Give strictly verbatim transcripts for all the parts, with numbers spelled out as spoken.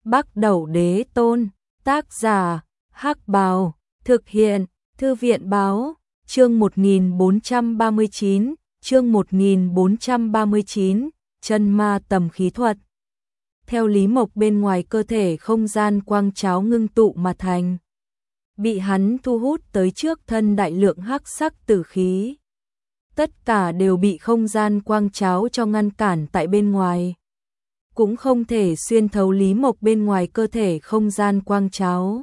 Bắc Đẩu Đế Tôn, tác giả, Hắc Bào, thực hiện, Thư viện báo, chương một nghìn bốn trăm ba mươi chín, chương một nghìn bốn trăm ba mươi chín, chân ma tầm khí thuật. Theo Lý Mộc bên ngoài cơ thể không gian quang cháo ngưng tụ mà thành. Bị hắn thu hút tới trước thân đại lượng hắc sắc tử khí. Tất cả đều bị không gian quang cháo cho ngăn cản tại bên ngoài. Cũng không thể xuyên thấu Lý Mộc bên ngoài cơ thể không gian quang cháo.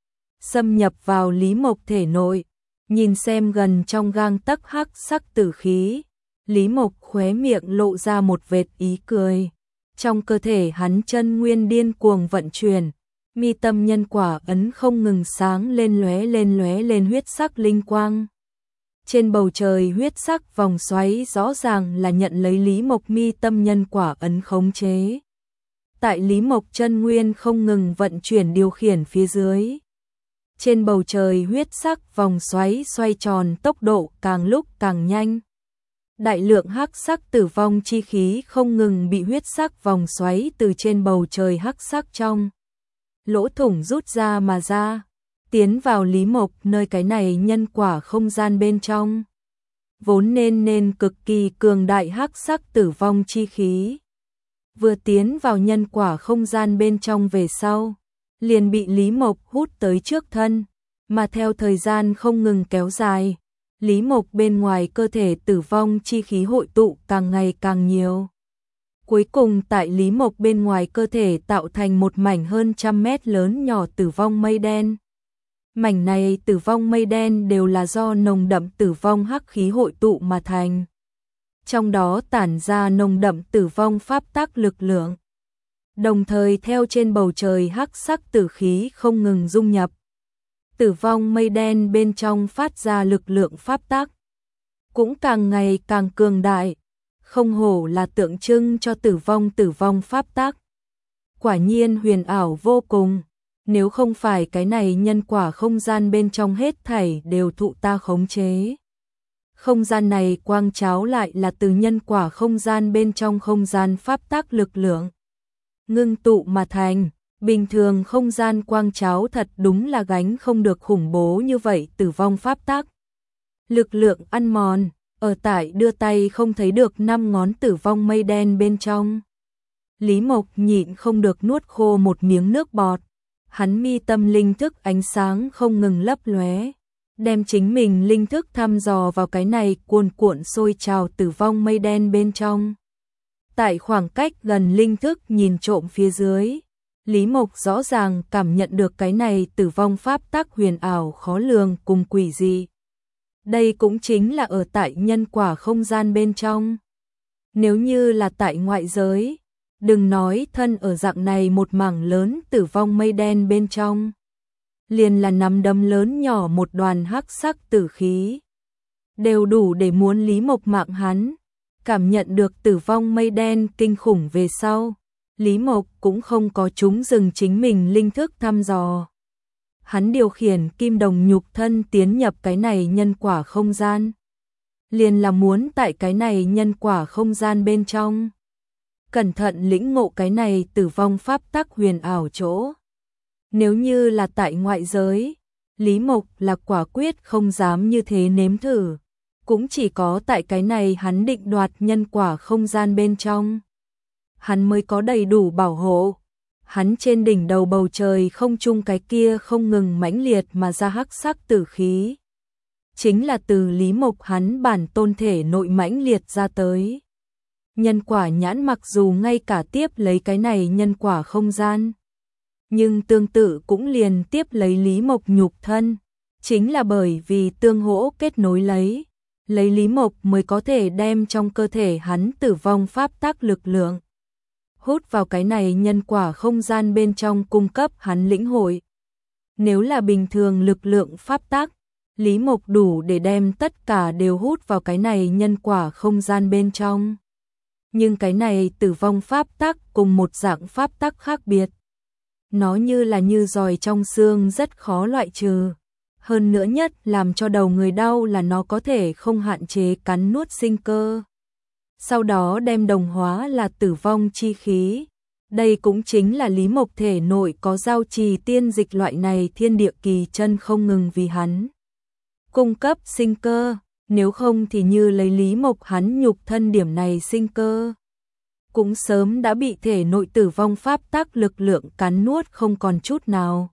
Xâm nhập vào Lý Mộc thể nội, nhìn xem gần trong gang tấc hắc sắc tử khí. Lý Mộc khóe miệng lộ ra một vệt ý cười. Trong cơ thể hắn chân nguyên điên cuồng vận chuyển, mi tâm nhân quả ấn không ngừng sáng lên lóe lên lóe lên huyết sắc linh quang. Trên bầu trời huyết sắc vòng xoáy rõ ràng là nhận lấy Lý Mộc mi tâm nhân quả ấn khống chế. Tại Lý Mộc chân nguyên không ngừng vận chuyển điều khiển phía dưới. Trên bầu trời huyết sắc vòng xoáy xoay tròn tốc độ càng lúc càng nhanh. Đại lượng hắc sắc tử vong chi khí không ngừng bị huyết sắc vòng xoáy từ trên bầu trời hắc sắc trong lỗ thủng rút ra mà ra, tiến vào Lý Mộc nơi cái này nhân quả không gian bên trong. Vốn nên nên cực kỳ cường đại hắc sắc tử vong chi khí. Vừa tiến vào nhân quả không gian bên trong về sau, liền bị Lý Mộc hút tới trước thân, mà theo thời gian không ngừng kéo dài. Lý Mộc bên ngoài cơ thể tử vong chi khí hội tụ càng ngày càng nhiều. Cuối cùng tại Lý Mộc bên ngoài cơ thể tạo thành một mảnh hơn trăm mét lớn nhỏ tử vong mây đen. Mảnh này tử vong mây đen đều là do nồng đậm tử vong hắc khí hội tụ mà thành. Trong đó tản ra nồng đậm tử vong pháp tắc lực lượng. Đồng thời theo trên bầu trời hắc sắc tử khí không ngừng dung nhập. Tử vong mây đen bên trong phát ra lực lượng pháp tắc, cũng càng ngày càng cường đại, không hổ là tượng trưng cho tử vong tử vong pháp tắc. Quả nhiên huyền ảo vô cùng, nếu không phải cái này nhân quả không gian bên trong hết thảy đều thụ ta khống chế. Không gian này quang cháo lại là từ nhân quả không gian bên trong không gian pháp tắc lực lượng ngưng tụ mà thành. Bình thường không gian quang cháo thật đúng là gánh không được khủng bố như vậy tử vong pháp tắc. Lực lượng ăn mòn, ở tại đưa tay không thấy được năm ngón tử vong mây đen bên trong. Lý Mộc nhịn không được nuốt khô một miếng nước bọt. Hắn mi tâm linh thức ánh sáng không ngừng lấp lóe, đem chính mình linh thức thăm dò vào cái này cuồn cuộn sôi trào tử vong mây đen bên trong. Tại khoảng cách gần linh thức nhìn trộm phía dưới, Lý Mộc rõ ràng cảm nhận được cái này tử vong pháp tắc huyền ảo khó lường cùng quỷ dị. Đây cũng chính là ở tại nhân quả không gian bên trong. Nếu như là tại ngoại giới, đừng nói thân ở dạng này một mảng lớn tử vong mây đen bên trong. Liền là nắm đấm lớn nhỏ một đoàn hắc sắc tử khí. Đều đủ để muốn Lý Mộc mạng hắn. Cảm nhận được tử vong mây đen kinh khủng về sau. Lý Mộc cũng không có chúng dừng chính mình linh thức thăm dò. Hắn điều khiển kim đồng nhục thân tiến nhập cái này nhân quả không gian. Liền là muốn tại cái này nhân quả không gian bên trong. Cẩn thận lĩnh ngộ cái này tử vong pháp tắc huyền ảo chỗ. Nếu như là tại ngoại giới, Lý Mộc là quả quyết không dám như thế nếm thử. Cũng chỉ có tại cái này hắn định đoạt nhân quả không gian bên trong. Hắn mới có đầy đủ bảo hộ. Hắn trên đỉnh đầu bầu trời không trung cái kia không ngừng mãnh liệt mà ra hắc sắc tử khí. Chính là từ Lý Mộc hắn bản tôn thể nội mãnh liệt ra tới. Nhân quả nhãn mặc dù ngay cả tiếp lấy cái này nhân quả không gian. Nhưng tương tự cũng liền tiếp lấy Lý Mộc nhục thân. Chính là bởi vì tương hỗ kết nối lấy. Lấy Lý Mộc mới có thể đem trong cơ thể hắn tử vong pháp tắc lực lượng. Hút vào cái này nhân quả không gian bên trong cung cấp hắn lĩnh hội. Nếu là bình thường lực lượng pháp tắc, Lý Mộc đủ để đem tất cả đều hút vào cái này nhân quả không gian bên trong. Nhưng cái này tử vong pháp tắc cùng một dạng pháp tắc khác biệt. Nó như là như giòi trong xương rất khó loại trừ. Hơn nữa nhất làm cho đầu người đau là nó có thể không hạn chế cắn nuốt sinh cơ. Sau đó đem đồng hóa là tử vong chi khí, Đây cũng chính là Lý Mộc thể nội có giao trì tiên dịch loại này thiên địa kỳ chân không ngừng vì hắn cung cấp sinh cơ, nếu không thì như lấy Lý Mộc hắn nhục thân điểm này sinh cơ cũng sớm đã bị thể nội tử vong pháp tắc lực lượng cắn nuốt không còn chút nào.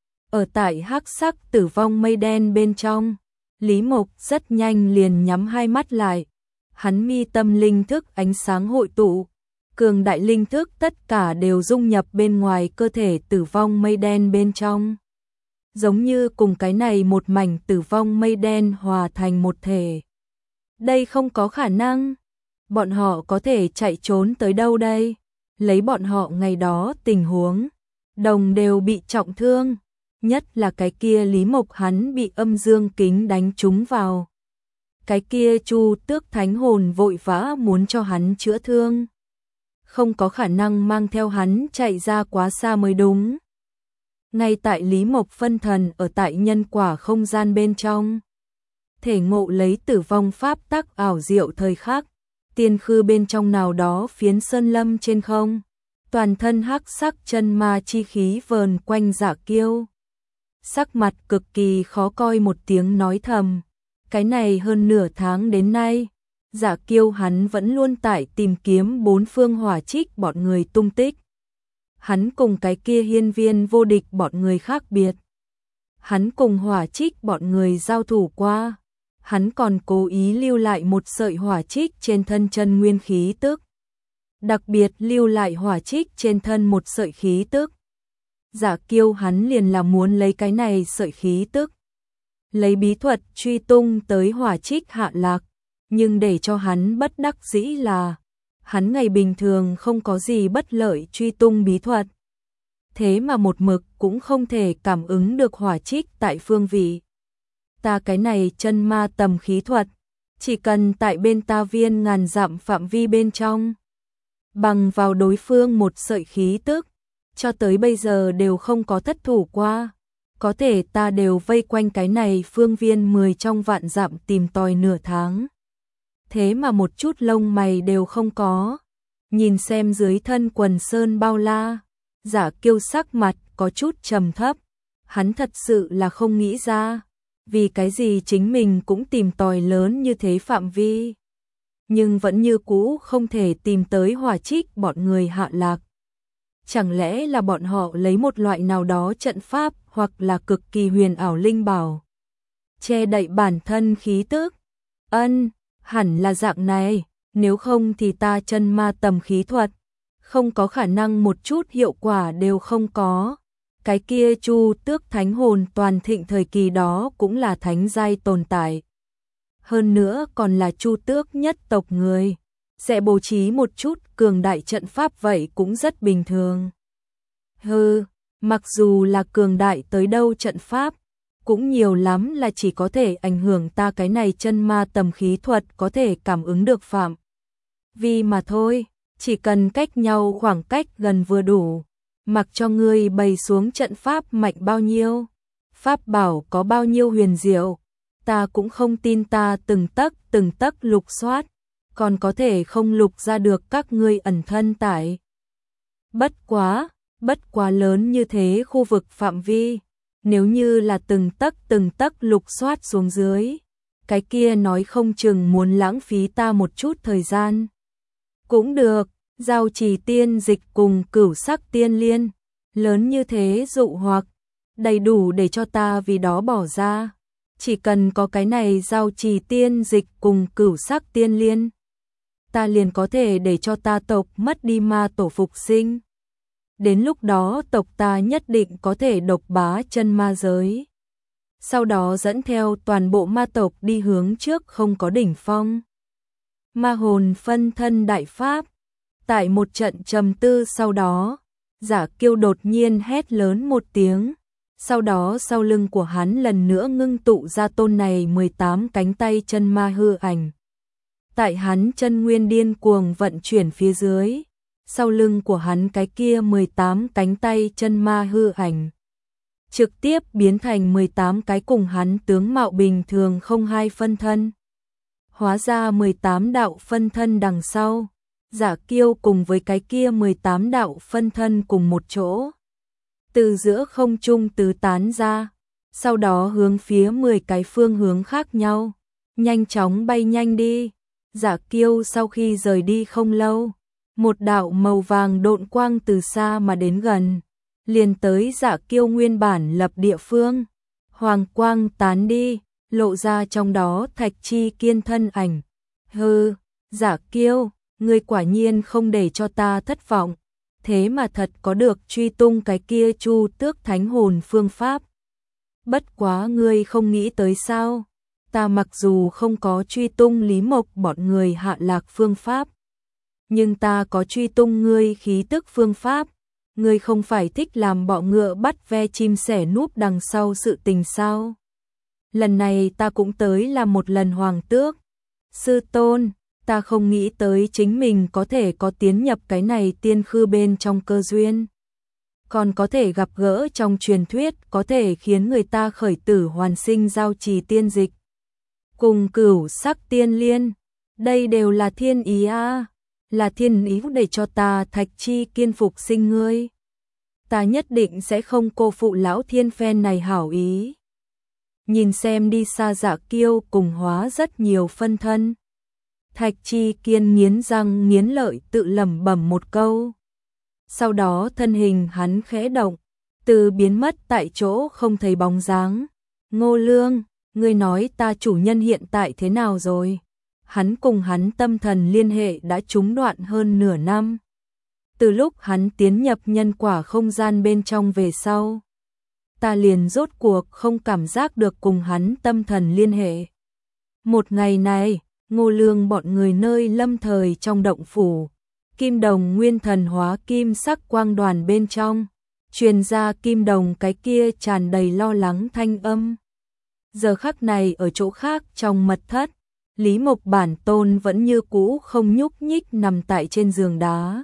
Ở tại hắc sắc tử vong mây đen bên trong, Lý Mộc rất nhanh liền nhắm hai mắt lại, hắn mi tâm linh thức ánh sáng hội tụ, cường đại linh thức tất cả đều dung nhập bên ngoài cơ thể tử vong mây đen bên trong. Giống như cùng cái này một mảnh tử vong mây đen hòa thành một thể. Đây không có khả năng. Bọn họ có thể chạy trốn tới đâu đây? Lấy bọn họ ngày đó tình huống, đồng đều bị trọng thương. Nhất là cái kia Lý Mộc hắn bị âm dương kính đánh trúng vào. Cái kia Chu Tước Thánh hồn vội vã muốn cho hắn chữa thương. Không có khả năng mang theo hắn chạy ra quá xa mới đúng. Ngay tại Lý Mộc phân thần ở tại nhân quả không gian bên trong. Thể ngộ lấy tử vong pháp tắc ảo diệu thời khắc. Tiên khư bên trong nào đó phiến sơn lâm trên không. Toàn thân hắc sắc chân ma chi khí vờn quanh Giả Kiêu. Sắc mặt cực kỳ khó coi một tiếng nói thầm. Cái này hơn nửa tháng đến nay. Giả Kiêu hắn vẫn luôn tại tìm kiếm bốn phương hỏa trích bọn người tung tích. Hắn cùng cái kia hiên viên vô địch bọn người khác biệt. Hắn cùng hỏa trích bọn người giao thủ qua. Hắn còn cố ý lưu lại một sợi hỏa trích trên thân chân nguyên khí tức. Đặc biệt lưu lại hỏa trích trên thân một sợi khí tức. Giả Kiêu hắn liền là muốn lấy cái này sợi khí tức. Lấy bí thuật truy tung tới hỏa trích hạ lạc. Nhưng để cho hắn bất đắc dĩ là hắn ngày bình thường không có gì bất lợi truy tung bí thuật. Thế mà một mực cũng không thể cảm ứng được hỏa trích tại phương vị. Ta cái này chân ma tầm khí thuật, chỉ cần tại bên ta viên ngàn dặm phạm vi bên trong. Bằng vào đối phương một sợi khí tức, cho tới bây giờ đều không có thất thủ qua. Có thể ta đều vây quanh cái này phương viên mười trong vạn dặm tìm tòi nửa tháng. Thế mà một chút lông mày đều không có. Nhìn xem dưới thân quần sơn bao la, Giả Kiêu sắc mặt có chút trầm thấp. Hắn thật sự là không nghĩ ra, vì cái gì chính mình cũng tìm tòi lớn như thế phạm vi. Nhưng vẫn như cũ không thể tìm tới hỏa trích bọn người hạ lạc. Chẳng lẽ là bọn họ lấy một loại nào đó trận pháp hoặc là cực kỳ huyền ảo linh bảo che đậy bản thân khí tức? Ân, hẳn là dạng này, nếu không thì ta chân ma tầm khí thuật, không có khả năng một chút hiệu quả đều không có. Cái kia Chu Tước Thánh hồn toàn thịnh thời kỳ đó cũng là thánh giai tồn tại. Hơn nữa còn là Chu Tước nhất tộc người. Sẽ bố trí một chút cường đại trận pháp vậy cũng rất bình thường. Hừ, mặc dù là cường đại tới đâu trận pháp, cũng nhiều lắm là chỉ có thể ảnh hưởng ta cái này chân ma tầm khí thuật có thể cảm ứng được phạm vi mà thôi, chỉ cần cách nhau khoảng cách gần vừa đủ, mặc cho ngươi bày xuống trận pháp mạnh bao nhiêu, pháp bảo có bao nhiêu huyền diệu, ta cũng không tin ta từng tấc từng tấc lục soát, còn có thể không lục ra được các ngươi ẩn thân tại. Bất quá, bất quá lớn như thế khu vực phạm vi. Nếu như là từng tấc từng tấc lục soát xuống dưới, cái kia nói không chừng muốn lãng phí ta một chút thời gian. Cũng được, giao trì tiên dịch cùng cửu sắc tiên liên, lớn như thế dụ hoặc, đầy đủ để cho ta vì đó bỏ ra. Chỉ cần có cái này giao trì tiên dịch cùng cửu sắc tiên liên, ta liền có thể để cho ta tộc mất đi ma tổ phục sinh. Đến lúc đó tộc ta nhất định có thể độc bá chân ma giới. Sau đó dẫn theo toàn bộ ma tộc đi hướng trước không có đỉnh phong. Ma hồn phân thân đại pháp. Tại một trận trầm tư sau đó, Giả Kiêu đột nhiên hét lớn một tiếng. Sau đó sau lưng của hắn lần nữa ngưng tụ ra tôn này mười tám cánh tay chân ma hư ảnh. Tại hắn chân nguyên điên cuồng vận chuyển phía dưới. Sau lưng của hắn cái kia mười tám cánh tay chân ma hư ảnh trực tiếp biến thành mười tám cái cùng hắn tướng mạo bình thường không hai phân thân. Hóa ra mười tám đạo phân thân đằng sau, Giả Kiêu cùng với cái kia mười tám đạo phân thân cùng một chỗ. Từ giữa không trung tứ tán ra, sau đó hướng phía mười cái phương hướng khác nhau, nhanh chóng bay nhanh đi. Giả Kiêu sau khi rời đi không lâu, một đạo màu vàng độn quang từ xa mà đến gần, liền tới Giả Kiêu nguyên bản lập địa phương. Hoàng quang tán đi, lộ ra trong đó Thạch Chi Kiên thân ảnh. Hừ, Giả Kiêu, ngươi quả nhiên không để cho ta thất vọng, thế mà thật có được truy tung cái kia Chu Tước Thánh Hồn phương pháp. Bất quá ngươi không nghĩ tới sao, ta mặc dù không có truy tung Lý Mộc bọn người hạ lạc phương pháp, nhưng ta có truy tung ngươi khí tức phương pháp. Ngươi không phải thích làm bọ ngựa bắt ve chim sẻ núp đằng sau sự tình sao? Lần này ta cũng tới là một lần hoàng tước. Sư tôn, ta không nghĩ tới chính mình có thể có tiến nhập cái này tiên khư bên trong cơ duyên. Còn có thể gặp gỡ trong truyền thuyết có thể khiến người ta khởi tử hoàn sinh giao trì tiên dịch. Cùng cửu sắc tiên liên, đây đều là thiên ý a, là thiên ý để cho ta Thạch Chi Kiên phục sinh ngươi. Ta nhất định sẽ không cô phụ lão thiên phen này hảo ý. Nhìn xem đi xa Giả Kiêu cùng hóa rất nhiều phân thân. Thạch Chi Kiên nghiến răng nghiến lợi tự lẩm bẩm một câu. Sau đó thân hình hắn khẽ động, từ biến mất tại chỗ không thấy bóng dáng. Ngô Lương, ngươi nói ta chủ nhân hiện tại thế nào rồi? Hắn cùng hắn tâm thần liên hệ đã trúng đoạn hơn nửa năm. Từ lúc hắn tiến nhập nhân quả không gian bên trong về sau, ta liền rốt cuộc không cảm giác được cùng hắn tâm thần liên hệ. Một ngày này, Ngô Lương bọn người nơi lâm thời trong động phủ, kim đồng nguyên thần hóa kim sắc quang đoàn bên trong, truyền ra kim đồng cái kia tràn đầy lo lắng thanh âm. Giờ khắc này ở chỗ khác trong mật thất, Lý Mộc bản tôn vẫn như cũ không nhúc nhích nằm tại trên giường đá.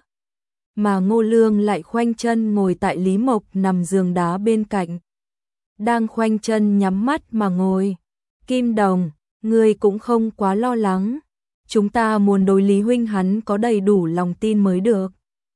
Mà Ngô Lương lại khoanh chân ngồi tại Lý Mộc nằm giường đá bên cạnh. Đang khoanh chân nhắm mắt mà ngồi. Kim đồng, ngươi cũng không quá lo lắng. Chúng ta muốn đối Lý huynh hắn có đầy đủ lòng tin mới được.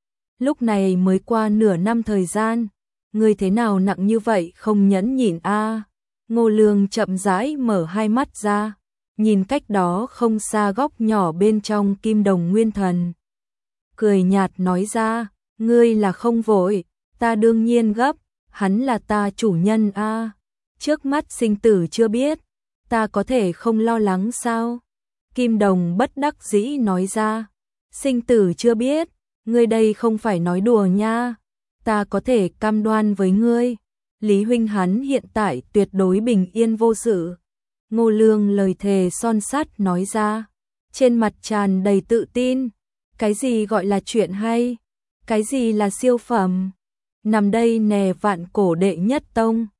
Lúc này mới qua nửa năm thời gian, ngươi thế nào nặng như vậy không nhẫn nhịn a? Ngô Lương chậm rãi mở hai mắt ra, nhìn cách đó không xa góc nhỏ bên trong kim đồng nguyên thần. Cười nhạt nói ra, ngươi là không vội, ta đương nhiên gấp, hắn là ta chủ nhân a. Trước mắt sinh tử chưa biết, ta có thể không lo lắng sao? Kim đồng bất đắc dĩ nói ra, sinh tử chưa biết, ngươi đây không phải nói đùa nha, ta có thể cam đoan với ngươi, Lý huynh hắn hiện tại tuyệt đối bình yên vô sự. Ngô Lương lời thề son sắt nói ra, trên mặt tràn đầy tự tin. Cái gì gọi là chuyện hay? Cái gì là siêu phẩm? Nằm đây nè vạn cổ đệ nhất tông,